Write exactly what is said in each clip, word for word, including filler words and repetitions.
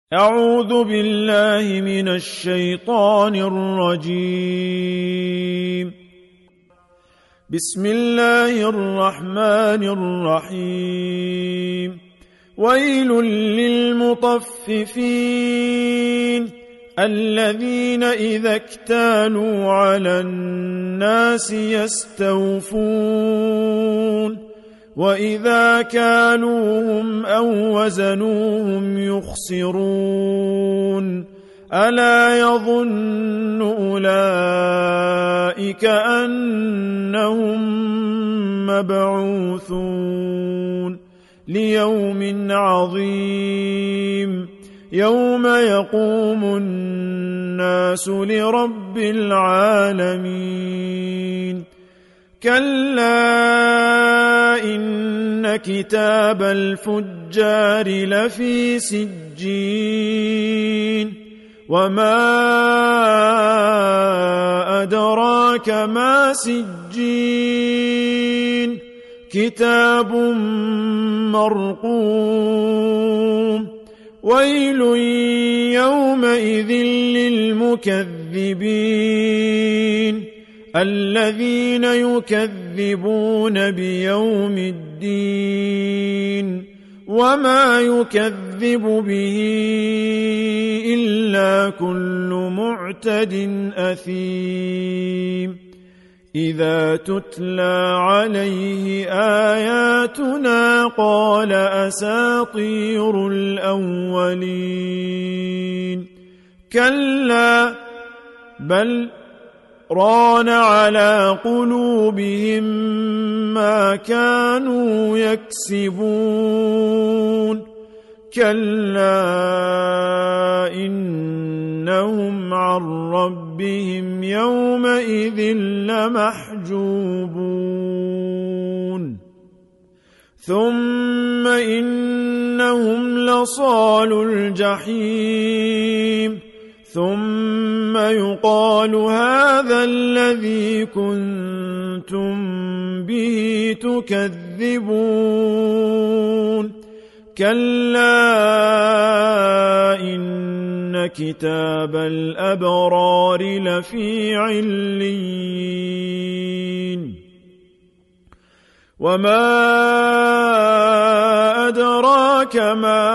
أعوذ بالله من الشيطان الرجيم. بسم الله الرحمن الرحيم. ويل للمطففين الذين إذا اكتالوا على الناس يستوفون وإذا كالوهم أو وزنوهم يخسرون ألا يظن أولئك أنهم مبعوثون ليوم عظيم يوم يقوم الناس لرب العالمين. كلا إن كتاب الفجار لفي سجين وما أدراك ما سجين كتاب مرقوم. ويل يومئذ للمكذبين الذين يكذبون بيوم الدين وما يكذب به إلا كل معتد أثيم. إذا تتلى عليه آياتنا قال أساطير الأولين. كلا بل ران على قلوبهم ما كانوا يكسبون. كلا إنهم عن ربهم يومئذ لمحجوبون. ثم إنهم لصالوا الجحيم ثم يقال هذا الذي كنتم به تكذبون. كلا إن كتاب الأبرار لفي عليين. وما أدراك ما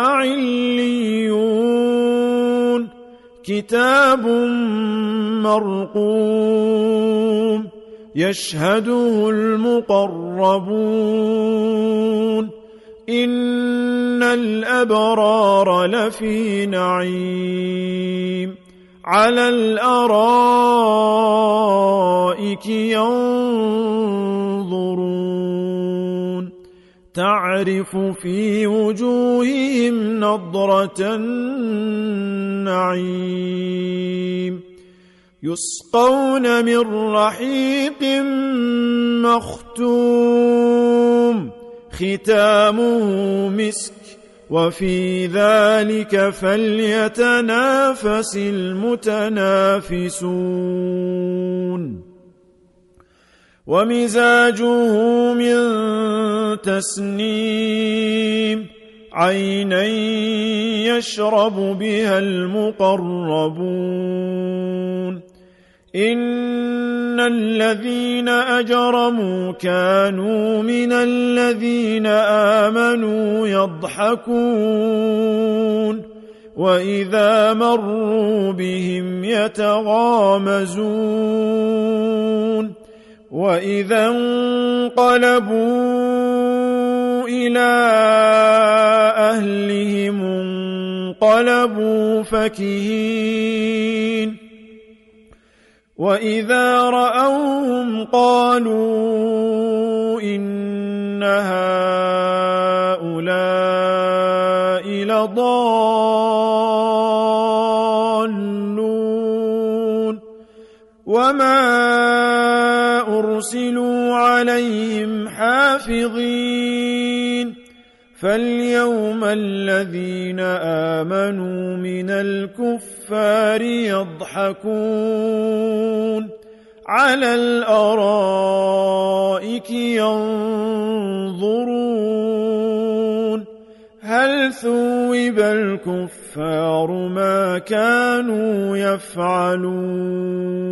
عليون كتاب مرقوم يشهده المقربون. إن الأبرار لفي نعيم على الأرائك ينظرون تعرف في وجوههم نضرة النعيم. يسقون من رحيق مختوم ختامه مسك وفي ذلك فليتنافس المتنافسون. ومزاجه من تسنيم عينا يشرب بها المقربون. إن الذين أجرموا كانوا من الذين آمنوا يضحكون وإذا مروا بهم يتغامزون وإذا انقلبوا إلى أهلهم انقلبوا فكهين وإذا رأوهم قالوا إن هؤلاء لضالون. وما أرسلوا عليهم حافظين فاليوم الذين آمنوا من الكفار يضحكون على الأرائك ينظرون هل ثوب الكفار ما كانوا يفعلون